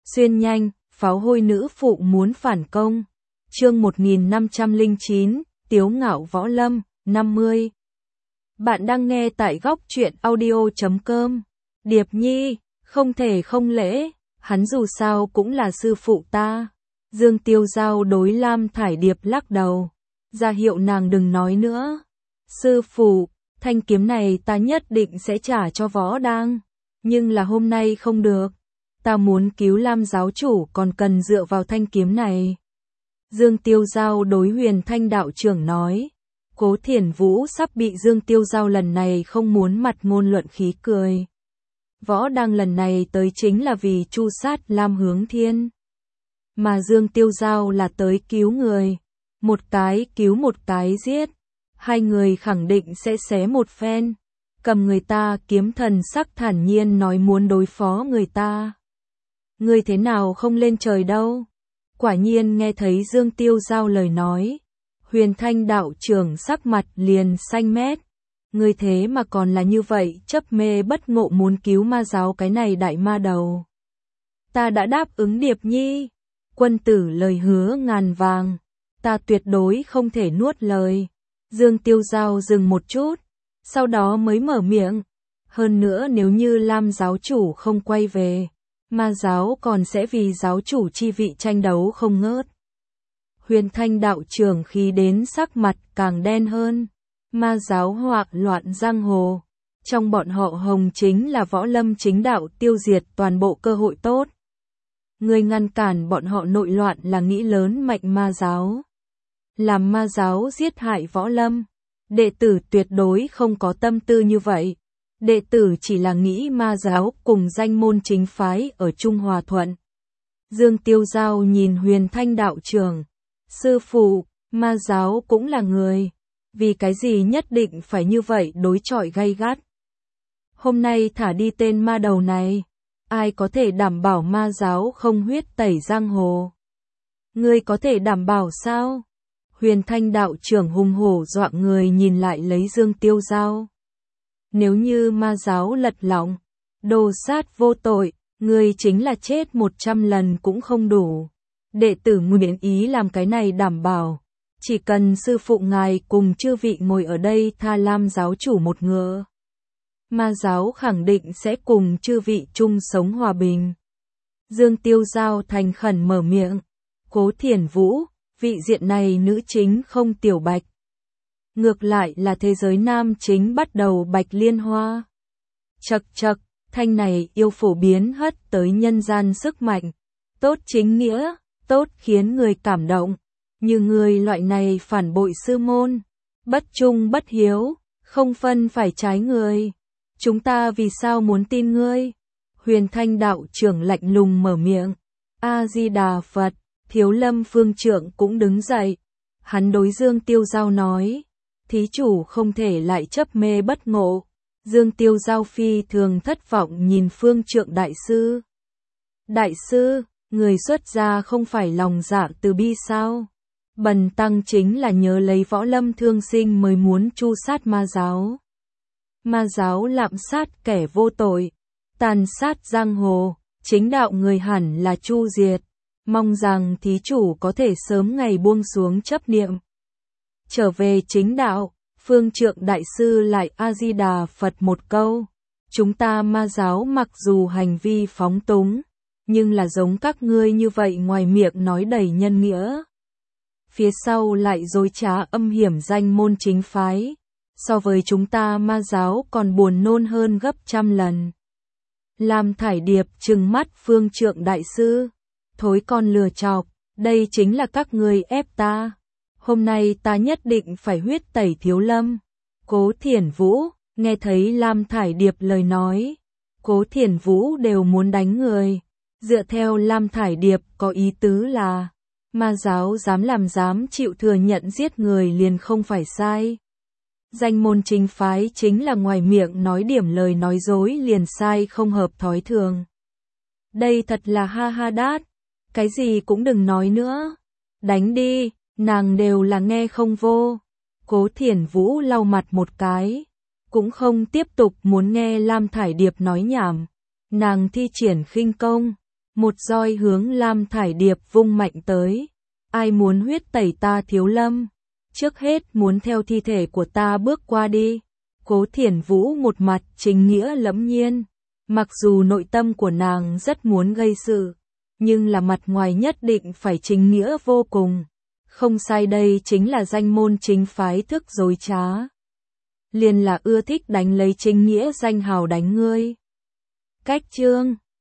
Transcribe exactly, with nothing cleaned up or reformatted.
Xuyên nhanh, pháo hôi nữ phụ muốn phản công. Chương một nghìn năm trăm lẻ chín, Tiếu ngạo võ lâm, năm mươi. Bạn đang nghe tại góc truyện audio chấm com. Điệp Nhi, không thể không lễ, hắn dù sao cũng là sư phụ ta. Dương Tiêu Giao đối Lam Thải Điệp lắc đầu, ra hiệu nàng đừng nói nữa. Sư phụ, thanh kiếm này ta nhất định sẽ trả cho Võ Đang, nhưng là hôm nay không được. Ta muốn cứu Lam giáo chủ còn cần dựa vào thanh kiếm này. Dương Tiêu Giao đối Huyền Thanh đạo trưởng nói. Cố Thiển Vũ sắp bị Dương Tiêu Giao lần này không muốn mặt ngôn luận khí cười. Võ Đang lần này tới chính là vì tru sát Lam Hướng Thiên. Mà Dương Tiêu Giao là tới cứu người. Một cái cứu một cái giết. Hai người khẳng định sẽ xé một phen. Cầm người ta kiếm thần sắc thản nhiên nói muốn đối phó người ta. Ngươi thế nào không lên trời đâu? Quả nhiên nghe thấy Dương Tiêu Giao lời nói. Huyền Thanh đạo trưởng sắc mặt liền xanh mét. Ngươi thế mà còn là như vậy, chấp mê bất ngộ muốn cứu ma giáo cái này đại ma đầu. Ta đã đáp ứng Điệp Nhi. Quân tử lời hứa ngàn vàng. Ta tuyệt đối không thể nuốt lời. Dương Tiêu Giao dừng một chút. Sau đó mới mở miệng. Hơn nữa nếu như Lam giáo chủ không quay về, ma giáo còn sẽ vì giáo chủ chi vị tranh đấu không ngớt. Huyền Thanh đạo trưởng khi đến sắc mặt càng đen hơn. Ma giáo hoạc loạn giang hồ. Trong bọn họ Hồng chính là võ lâm chính đạo tiêu diệt toàn bộ cơ hội tốt. Người ngăn cản bọn họ nội loạn là nghĩ lớn mạnh ma giáo. Làm ma giáo giết hại võ lâm. Đệ tử tuyệt đối không có tâm tư như vậy. Đệ tử chỉ là nghĩ ma giáo cùng danh môn chính phái ở Trung Hòa Thuận. Dương Tiêu Giao nhìn Huyền Thanh đạo trưởng. Sư phụ, ma giáo cũng là người. Vì cái gì nhất định phải như vậy đối chọi gay gắt. Hôm nay thả đi tên ma đầu này. Ai có thể đảm bảo ma giáo không huyết tẩy giang hồ? Ngươi có thể đảm bảo sao? Huyền Thanh đạo trưởng hùng hổ dọa người nhìn lại lấy Dương Tiêu Giao. Nếu như ma giáo lật lọng, đồ sát vô tội, ngươi chính là chết một trăm lần cũng không đủ. Đệ tử nguyện ý làm cái này đảm bảo. Chỉ cần sư phụ ngài cùng chư vị ngồi ở đây tha Lam giáo chủ một ngựa. Ma giáo khẳng định sẽ cùng chư vị chung sống hòa bình. Dương Tiêu Giao thành khẩn mở miệng. Cố Thiển Vũ, vị diện này nữ chính không tiểu bạch. Ngược lại là thế giới nam chính bắt đầu bạch liên hoa. Chật chật, thanh này yêu phổ biến hất tới nhân gian sức mạnh. Tốt chính nghĩa, tốt khiến người cảm động. Như người loại này phản bội sư môn. Bất trung bất hiếu, không phân phải trái người. Chúng ta vì sao muốn tin ngươi? Huyền Thanh đạo trưởng lạnh lùng mở miệng. A-di-đà Phật, Thiếu Lâm Phương Trượng cũng đứng dậy. Hắn đối Dương Tiêu Giao nói. Thí chủ không thể lại chấp mê bất ngộ. Dương Tiêu Giao phi thường thất vọng nhìn Phương Trượng đại sư. Đại sư, người xuất gia không phải lòng dạ từ bi sao? Bần tăng chính là nhớ lấy võ lâm thương sinh mới muốn tru sát ma giáo. Ma giáo lạm sát kẻ vô tội, tàn sát giang hồ, chính đạo người hẳn là chu diệt. Mong rằng thí chủ có thể sớm ngày buông xuống chấp niệm. Trở về chính đạo, Phương Trượng đại sư lại A-di-đà Phật một câu. Chúng ta ma giáo mặc dù hành vi phóng túng, nhưng là giống các ngươi như vậy ngoài miệng nói đầy nhân nghĩa. Phía sau lại dối trá âm hiểm danh môn chính phái. So với chúng ta ma giáo còn buồn nôn hơn gấp trăm lần. Lam Thải Điệp trừng mắt Phương Trượng đại sư. Thối con lừa chọc, đây chính là các ngươi ép ta. Hôm nay ta nhất định phải huyết tẩy Thiếu Lâm. Cố Thiển Vũ, nghe thấy Lam Thải Điệp lời nói. Cố Thiển Vũ đều muốn đánh người. Dựa theo Lam Thải Điệp có ý tứ là, ma giáo dám làm dám chịu thừa nhận giết người liền không phải sai. Danh môn chính phái chính là ngoài miệng nói điểm lời nói dối liền sai không hợp thói thường. Đây thật là ha ha đát. Cái gì cũng đừng nói nữa. Đánh đi, nàng đều là nghe không vô. Cố Thiển Vũ lau mặt một cái. Cũng không tiếp tục muốn nghe Lam Thải Điệp nói nhảm. Nàng thi triển khinh công. Một roi hướng Lam Thải Điệp vung mạnh tới. Ai muốn huyết tẩy ta Thiếu Lâm? Trước hết muốn theo thi thể của ta bước qua đi. Cố Thiển Vũ một mặt chính nghĩa lẫm nhiên. Mặc dù nội tâm của nàng rất muốn gây sự, nhưng là mặt ngoài nhất định phải chính nghĩa vô cùng. Không sai, đây chính là danh môn chính phái thức dối trá. Liền là ưa thích đánh lấy chính nghĩa danh hào đánh ngươi. Cách chương